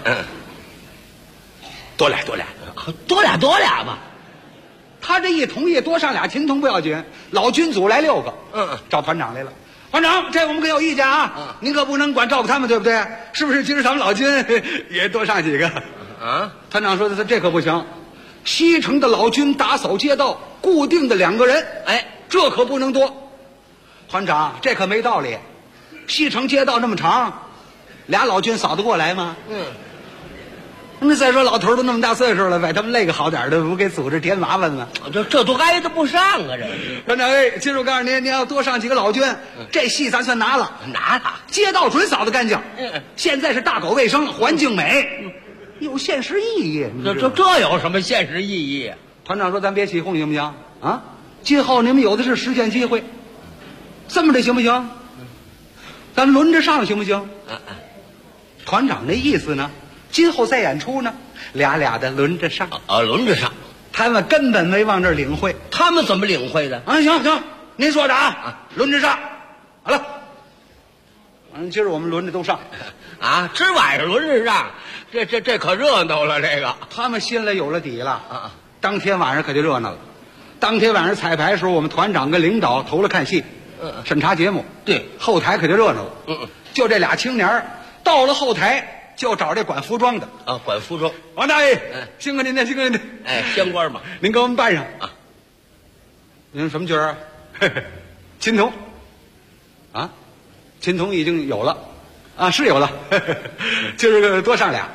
多俩吧。他这一同意多上俩秦童不要紧，老军组来6个，找团长来了。团长，这我们可有意见啊！您可不能光照顾他们，对不对？是不是？今儿咱们老军也多上几个啊？团长说的这可不行，西城的老军打扫街道，固定的2个人，这可不能多。团长，这可没道理。西城街道那么长，俩老军扫得过来吗？那再说老头都那么大岁数了，把他们累个好点的，不给组织添麻烦吗？ 这都挨得不上啊！这团长，今儿我告诉您要多上几个老军，这戏咱算拿了，街道准扫得干净。现在是大搞卫生，环境美，有现实意义。 这有什么现实意义？ 团长说咱别起哄行不行啊？今后你们有的是实践机会，这么着行不行？咱们轮着上行不行？团长那意思呢？今后再演出呢，俩的轮着上。 轮着上， 他们根本没往这儿领会。 他们怎么领会的？ 行，您说着轮着上，好了。今儿我们轮着都上， 今儿晚上轮着上，这可热闹了。这个他们心里有了底了。当天晚上可就热闹了。当天晚上彩排的时候，我们团长跟领导投了看戏，审查节目。 对， 后台可就热闹了。就这俩青年到了后台。就找这管服装的管服装。 王大爷，辛苦您了，辛苦您了。 县官嘛， 您给我们办上您什么角儿啊？秦童秦童已经有了是有了。今儿个多上俩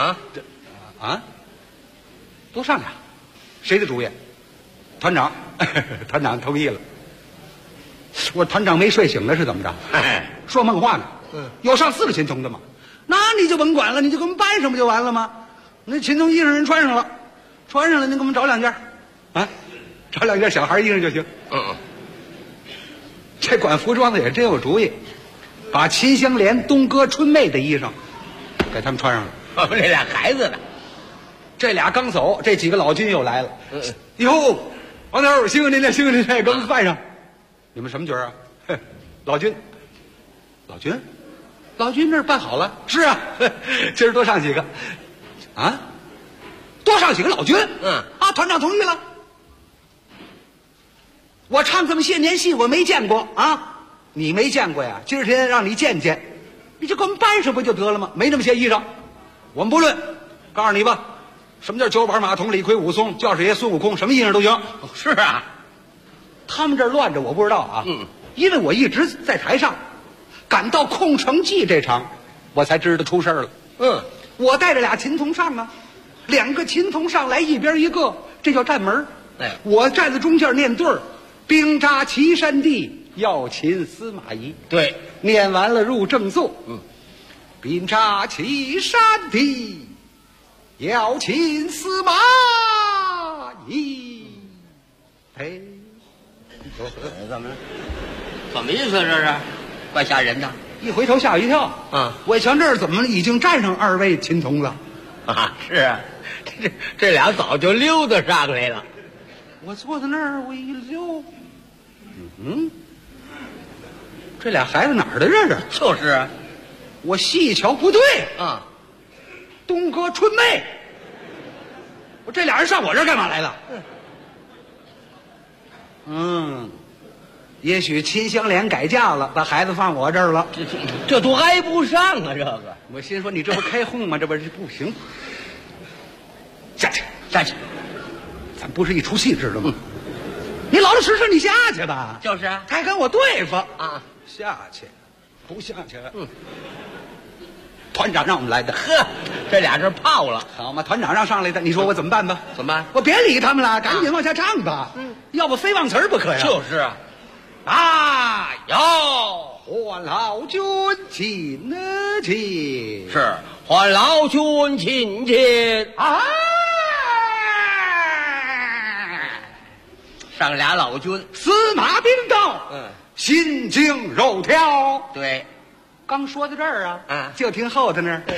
多上俩，谁的主意？团长。团长同意了。我团长没睡醒了是怎么着？说梦话呢。有上4个秦童的吗？那你就甭管了，你就给我们搬上不就完了吗？那秦童衣裳人穿上了，您给我们找2件找2件小孩衣裳就行。这管服装的也真有主意，把秦香莲、东哥、春妹的衣裳给他们穿上了。 这俩孩子的， 这俩刚走，这几个老军又来了。哟，王头，辛苦您了，辛苦您了，给我们办上。你们什么角啊？老军。老军这儿办好了。是啊，今儿多上几个多上几个老军。团长同意了。我唱这么些年戏我没见过你没见过呀？今儿天让你见见，你就给我们搬上不就得了吗？没那么些衣裳，我们不论。告诉你吧，什么叫九板马童、李逵、武松、教师爷孙悟空，什么衣裳都行。 是啊， 他们这儿乱着我不知道因为我一直在台上。赶到空城计这场，我才知道出事了。我带着俩秦童上 2个琴童上来，一边一个，这叫站门。 哎， 我站在中间念对儿，兵扎岐山地，要擒司马懿。 对， 念完了入正座。兵扎岐山地，要擒司马懿。哎， 怎么意思？这是怪吓人的。 一回头吓我一跳。我一瞧这儿怎么已经站上2位琴童了？ 是啊，这俩早就溜达上来了。 我坐在那儿，我一溜，这俩孩子哪儿的这是？ 就是啊， 我细一瞧不对啊， 东哥春妹，我这俩人上我这儿干嘛来了？也许秦香莲改嫁了，把孩子放我这儿了， 这都挨不上啊！这个， 我心说你这不开轰吗？这不行，下去，咱不是一出戏知道吗？你老老实实你下去吧。 就是啊， 还跟我对付啊？ 下去，不下去。团长让我们来的。 呵，这俩人泡了， 好嘛？团长让上来的，你说我怎么办吧？ 怎么办？ 我别理他们了，赶紧往下唱吧。要不非忘词儿不可呀。 就是啊。 哟，还老君亲亲， 是还老君亲亲。上俩老君， 司马兵到，心惊肉跳。 对， 刚说到这儿啊，就听后头那儿，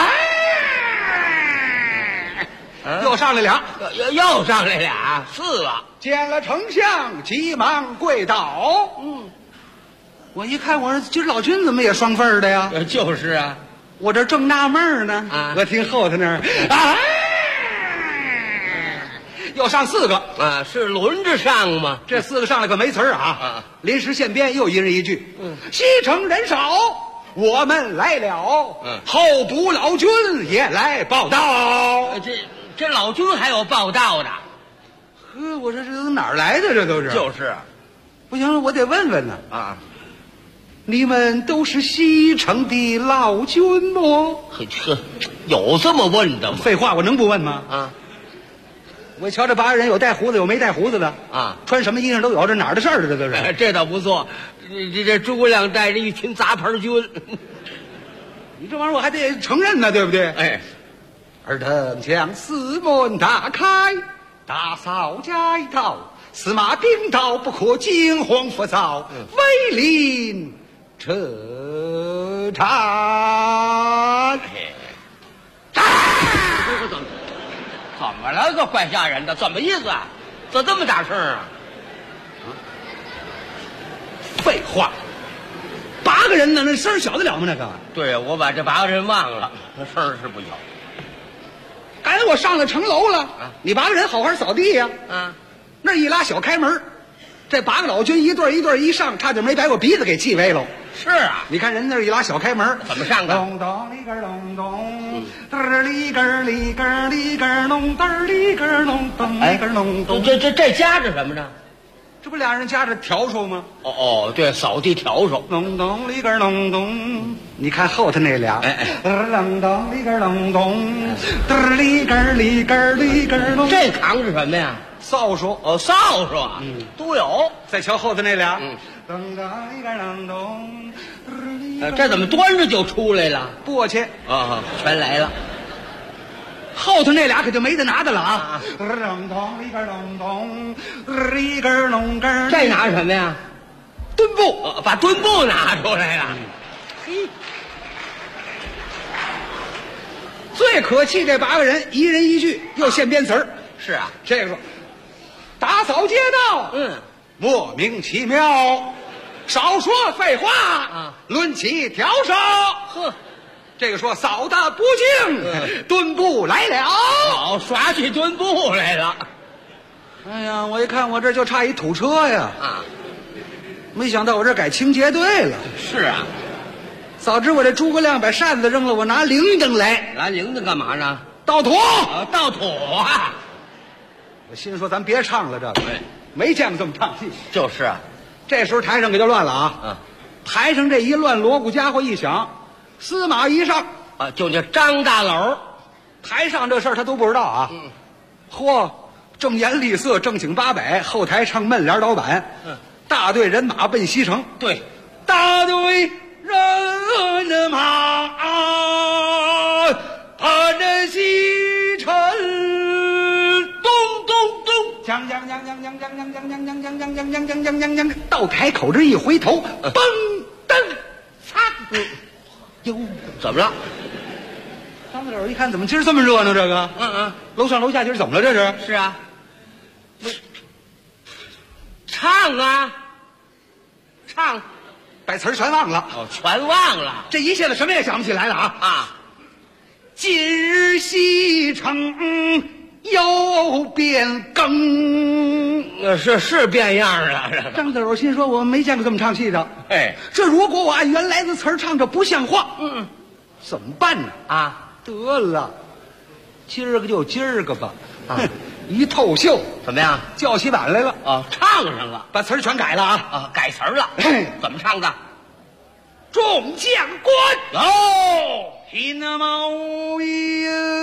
又上来俩， 又上来俩，4个。 见了丞相，急忙跪倒。我一看，我说今儿老君怎么也双份的呀？ 就是啊， 我这正纳闷呢。我听后头那儿，又上4个是轮着上吗？ 这4个上来可没词儿啊！临时现编，又一人一句。西城人少，我们来了。候补老君也来报道。 这老君还有报道的。 我说这都哪儿来的？这都是。 就是啊， 不行了，我得问问呢。你们都是西城的老君吗？ 有这么问的吗？ 废话，我能不问吗？我瞧这8个人，有带胡子，有没带胡子的穿什么衣裳都有，这哪儿的事儿？这都是。 这倒不错，这诸葛亮带着一群杂牌军， 你这玩意儿我还得承认呢，对不对？尔等将四门打开，大扫街道，司马兵到，不可惊慌浮躁，威临车站。 怎么了？这怪吓人的，怎么意思啊？怎么这么大声啊？ 废话，8个人呢，那声小得了吗？那个。 对，我把这8个人忘了，那声是不小。 刚才我上了城楼了，你8个人好好扫地呀。那一拉小开门，这8个老军一对一对一上，差点没把我鼻子给气歪了。 是啊， 你看人那一拉小开门， 怎么上的？ 咚咚里个咚咚，嘚里个里个里个咚，嘚里个咚咚里个咚咚。 这夹着什么呢？ 这不俩人夹着笤帚吗？ 对，扫地笤帚。 咚咚里个咚咚，你看后头那俩，咚咚里个咚咚，嘚里个里个里个咚。 这扛是什么呀？ 扫帚。 扫帚啊，都有。 再瞧后头那俩， 这怎么端着就出来了？ 簸箕全来了。 后头那俩可就没得拿的了啊！ 这拿什么呀？ 墩布， 把墩布拿出来了。 最可气这8个人，一人一句，又现编词儿。 是啊， 这个说打扫街道，莫名其妙，少说废话，抡起笤帚。这个说扫的不净，墩布来了。 好，耍起墩布来了。 哎呀，我一看我这就差一土车呀！没想到我这改清洁队了。 是啊， 早知我这诸葛亮把扇子扔了，我拿铃铛来。 拿铃铛干嘛呢？ 倒土。 倒土啊！ 我心说咱别唱了，这个没见过这么唱戏。 就是啊， 这时候台上可就乱了啊！台上这一乱，锣鼓家伙一响，司马懿上就那张大篓台上这事儿他都不知道啊。嚯，正颜厉色，正经八百，后台唱闷帘导板。大队人马奔西城。 对， 大队人马奔西城，咚咚咚，锵锵锵锵锵锵锵锵锵锵锵锵锵锵锵锵锵锵，到台口这一回头，嘣噔嚓，哟， 怎么了？ 张大柳一看，怎么今儿这么热闹？这个，楼上楼下今儿怎么了？这是？ 是啊，唱啊，唱， 把词儿全忘了。 哦，全忘了。 这一下子什么也想不起来了啊！今日西城又变更， 是变样了。 张大柳心说：“我没见过这么唱戏的。 哎， 这如果我按原来的词儿唱，这不像话。怎么办呢？ 啊， 得了，今儿个就今儿个吧。一透袖， 怎么样？ 叫起板来了。 唱上了， 把词儿全改了啊！ 改词儿了。怎么唱的？ 众将官哦， 披那毛衣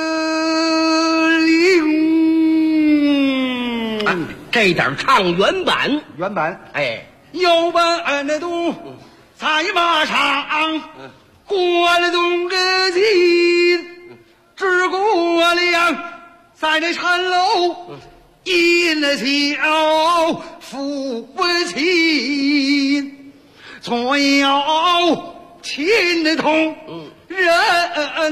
绫。 这点唱原版。 原版， 哎， 有本的都在马上，过了东个金，只过了在这城楼，饮了酒抚不亲，左右亲的同人，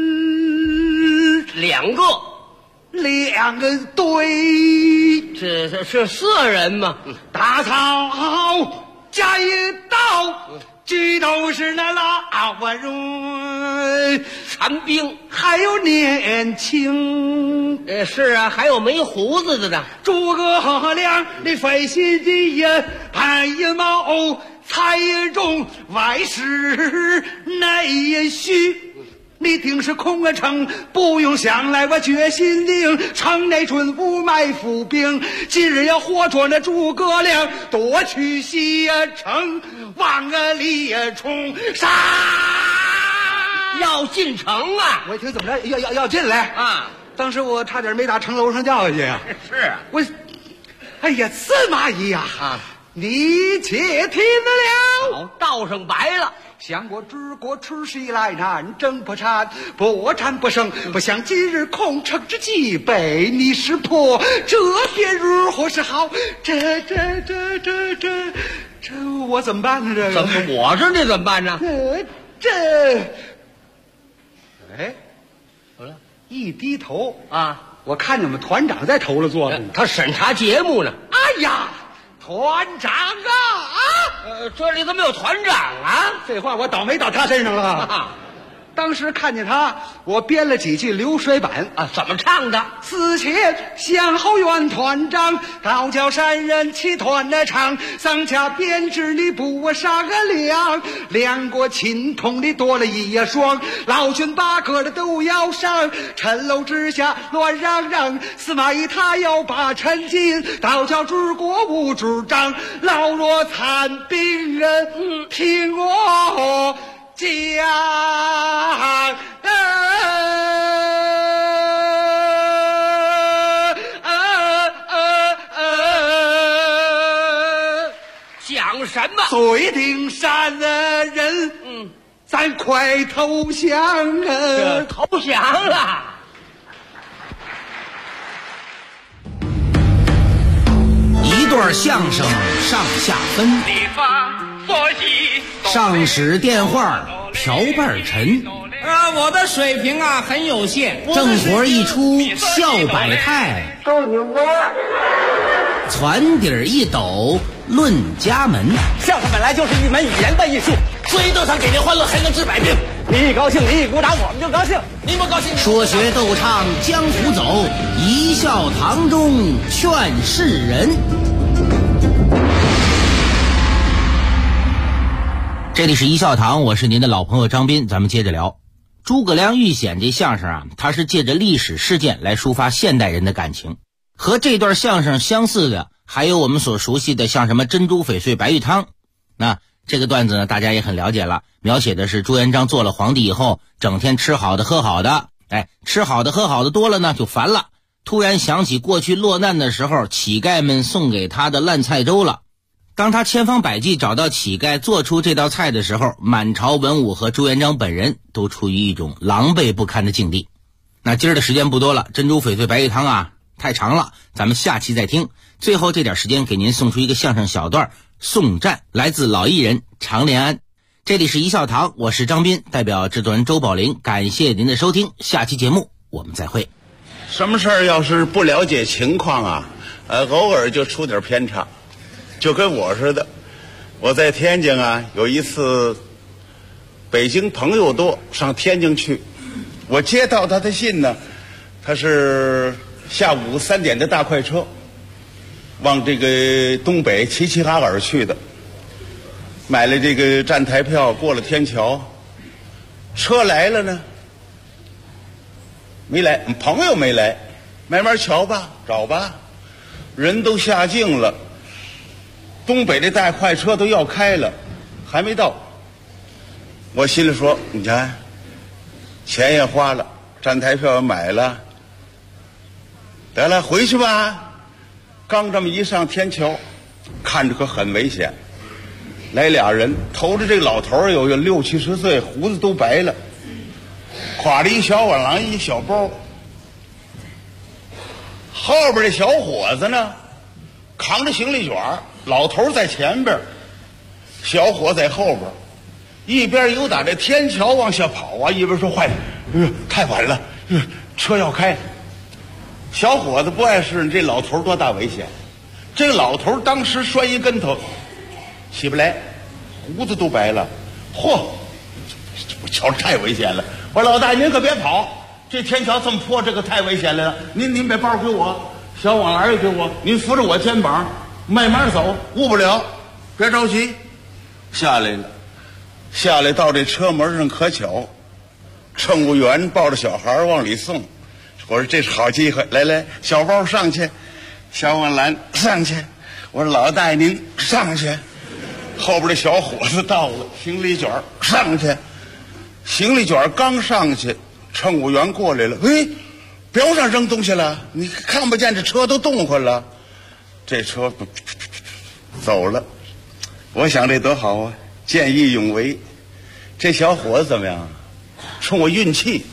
两个对， 这是4人嘛？ 大草加一刀，举都是那老人， 残兵， 还有年轻。 是啊，还有没胡子的呢。 诸葛亮，你费心的呀，盘一毛，菜中外事内虚。你定是空了城，不用想来我决心定，城内准无埋伏兵，今日要活捉那诸葛亮，夺取西城，往李冲杀。 要进城啊！ 我一听怎么着要进来啊！ 当时我差点没打城楼上掉下去呀！ 是啊， 我，哎呀，司马懿呀！你且听了， 道上白了。 想我治国出西来难，争不战不胜，不想今日空城之计被你识破，这便如何是好？这我怎么办呢？这个怎么我这你怎么办呢？ 哎，好了，一低头啊， 我看见我们团长在头了坐着呢， 他审查节目呢。 哎呀，团长这里怎么有团长啊？ 废话，我倒霉到他身上了。当时看见他，我编了几句流水板啊，怎么唱的？ 此前向后原团长，道教山人齐团的唱，丧家编制你不杀个两国亲同的多了一双，老君8个的都要上，城楼之下乱嚷嚷，司马懿他要把陈进，道教治国无主张，老弱残兵人听我讲， 讲什么？ 最顶山的人，咱快投降啊！ 投降了。 一段相声上下分，上使电话调半沉， 我的水平啊很有限， 正活一出笑百态，攒底儿一抖论家门。 相声本来就是一门语言的艺术，所以都想给您欢乐，还能治百病。你一高兴，你一鼓掌，我们就高兴；你不高兴， 说学逗唱江湖走，一笑堂中劝世人。这里是一笑堂，我是您的老朋友张斌，咱们接着聊。诸葛亮遇险这相声啊，它是借着历史事件来抒发现代人的感情。和这段相声相似的，还有我们所熟悉的像什么珍珠翡翠白玉汤。那这个段子呢，大家也很了解了，描写的是朱元璋做了皇帝以后，整天吃好的喝好的， 吃好的喝好的多了呢就烦了，突然想起过去落难的时候乞丐们送给他的烂菜粥了。当他千方百计找到乞丐做出这道菜的时候，满朝文武和朱元璋本人都处于一种狼狈不堪的境地。那今儿的时间不多了，珍珠翡翠白玉汤啊太长了，咱们下期再听。最后这点时间给您送出一个相声小段《送战》，来自老艺人常连安。这里是一笑堂，我是张斌，代表制作人周宝林，感谢您的收听，下期节目我们再会。 什么事儿要是不了解情况啊，偶尔就出点偏差，就跟我似的。我在天津啊，有一次北京朋友多，上天津去，我接到他的信呢，他是下午3点的大快车，往这个东北齐齐哈尔去的。买了这个站台票，过了天桥，车来了呢，没来，朋友没来，慢慢瞧吧，找吧，人都下境了，东北的大快车都要开了，还没到。我心里说，你看，钱也花了，站台票也买了，得了，回去吧。刚这么一上天桥，看着可很危险。来俩人，头着这个老头有60、70岁，胡子都白了，挎着一小碗郎，一小包。后边这小伙子呢，扛着行李卷，老头在前边，小伙在后边，一边有打这天桥往下跑啊，一边说：“坏了，太晚了，车要开。”小伙子不碍事，这老头多大危险？这个老头当时摔一跟头，起不来，胡子都白了。嚯，我瞧着太危险了。我说老大您可别跑，这天桥这么坡，这个太危险了。您把包给我，小网篮也给我，您扶着我肩膀，慢慢走，误不了，别着急。下来了，下来到这车门上可巧，乘务员抱着小孩往里送。我说这是好机会，来，小包上去，小网篮上去。我说老大您上去。后边的小伙子到了，行李卷上去，行李卷刚上去，乘务员过来了，标上扔东西了，你看不见这车都动换了，这车走了。我想这多好啊，见义勇为。这小伙子怎么样？冲我运气。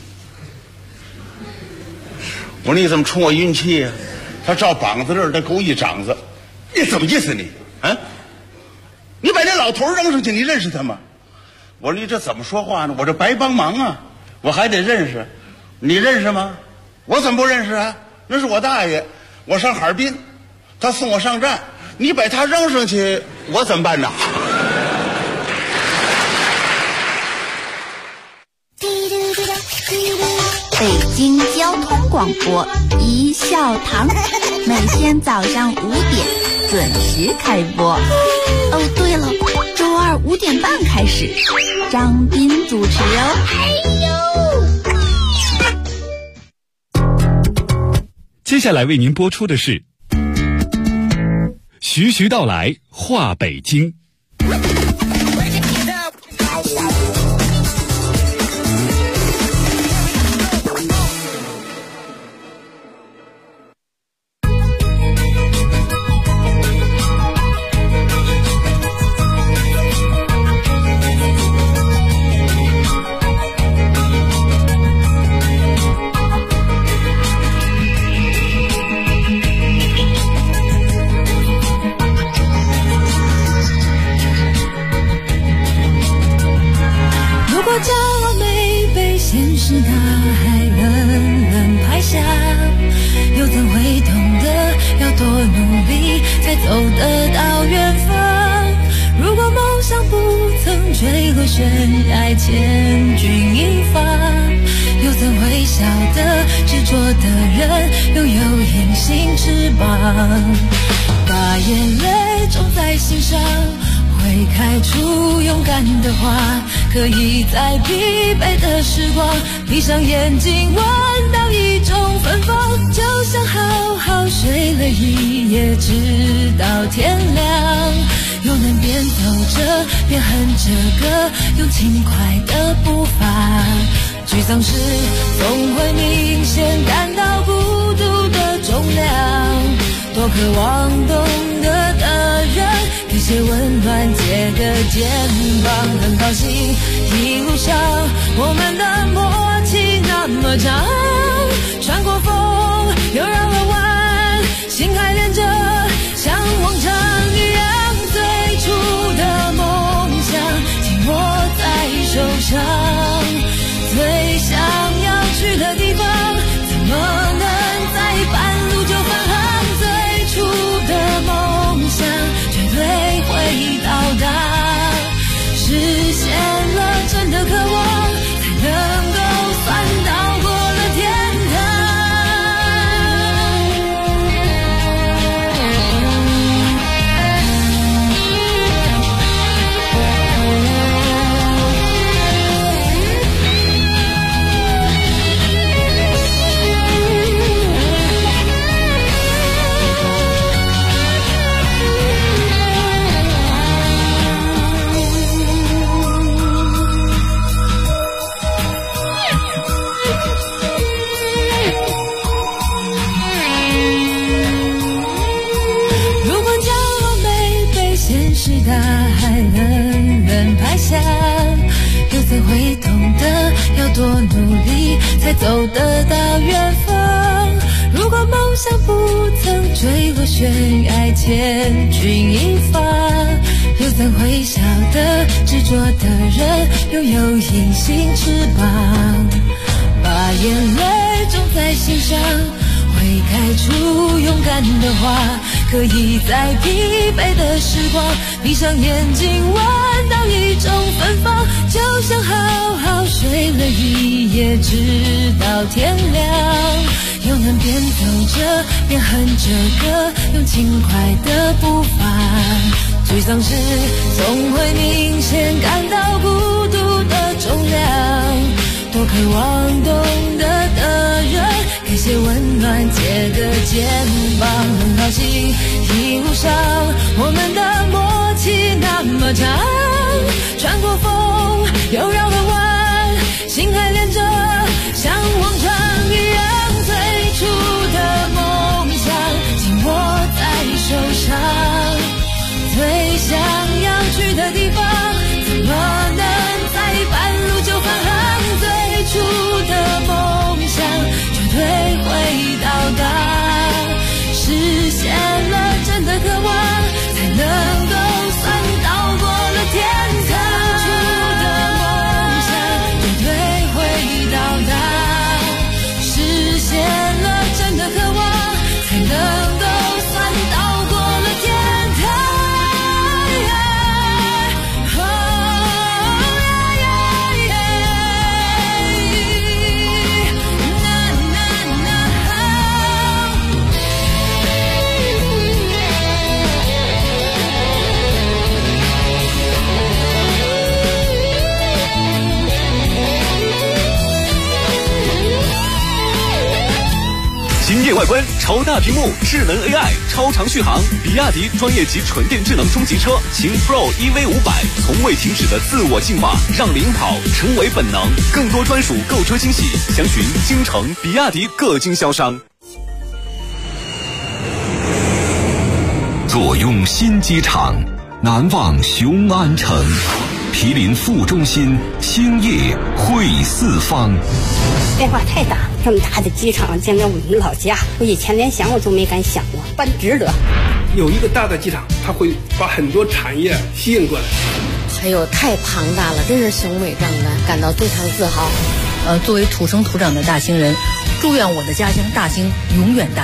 我说你怎么冲我运气啊？他照膀子这儿，他给我一掌子。你怎么意思你？啊？你把这老头扔上去，你认识他吗？我说你这怎么说话呢？我这白帮忙啊，我还得认识。你认识吗？我怎么不认识啊？那是我大爷，我上哈尔滨，他送我上站，你把他扔上去，我怎么办呢？ 北京交通广播一笑堂，每天早上5点准时开播。哦，对了，周二5点半开始，张斌主持哦。 接下来为您播出的是徐徐道来话北京。 把眼泪种在心上，会开出勇敢的花，可以在疲惫的时光闭上眼睛闻到一种芬芳，就像好好睡了一夜直到天亮，又能边走着边哼着歌，用轻快的步伐沮丧时总会明显感到孤独的重量，多渴望懂得的人给些温暖，借个肩膀。很高兴一路上我们的默契那么长，穿过风又绕了弯，心还连着像往常一样，最初的梦想紧握在手上，最想要去的地方怎么能在半路就返航，最初的梦想绝对会到达，实现了真的渴望，才能够算到过了天堂。又怎会懂得要多努力才走得到远方？如果梦想不曾坠落悬崖，千钧一发，又怎会晓得执着的人拥有隐形翅膀？把眼泪种在心上，会开出勇敢的花，可以在疲惫的时光闭上眼睛闻到一种芬芳，就像好好睡了一夜直到天亮，又能边走着边哼着歌，用轻快的步伐。沮丧时总会明显感到孤独的重量，多渴望懂得的人给些温暖，借个肩膀。很高兴一路上我们的默契那么长，穿过风又绕了弯，心还连着像往常一样，最初的梦想紧握在手上，最想要去的地方怎么能在半路就返航？最初的梦想绝对会到达，实现了真的渴望，才能够算到过了天堂。最初的梦想绝对会到达，实现了真的渴望，才能够算到过了天堂。 惊艳外观，超大屏幕，智能 AI， 超长续航，比亚迪专业级纯电智能中级车秦 Pro EV500，从未停止的自我进化，让领跑成为本能。更多专属购车惊喜，详询京城比亚迪各经销商。 坐拥新机场，难忘雄安城。毗邻副中心，星夜会四方。 变化太大，这么大的机场将来我们老家，我以前连想我都没敢想过，办值得。 有一个大的机场，它会把很多产业吸引过来。 还有太庞大了，真是雄伟壮观，感到非常自豪。 作为土生土长的大兴人，祝愿我的家乡大兴永远大。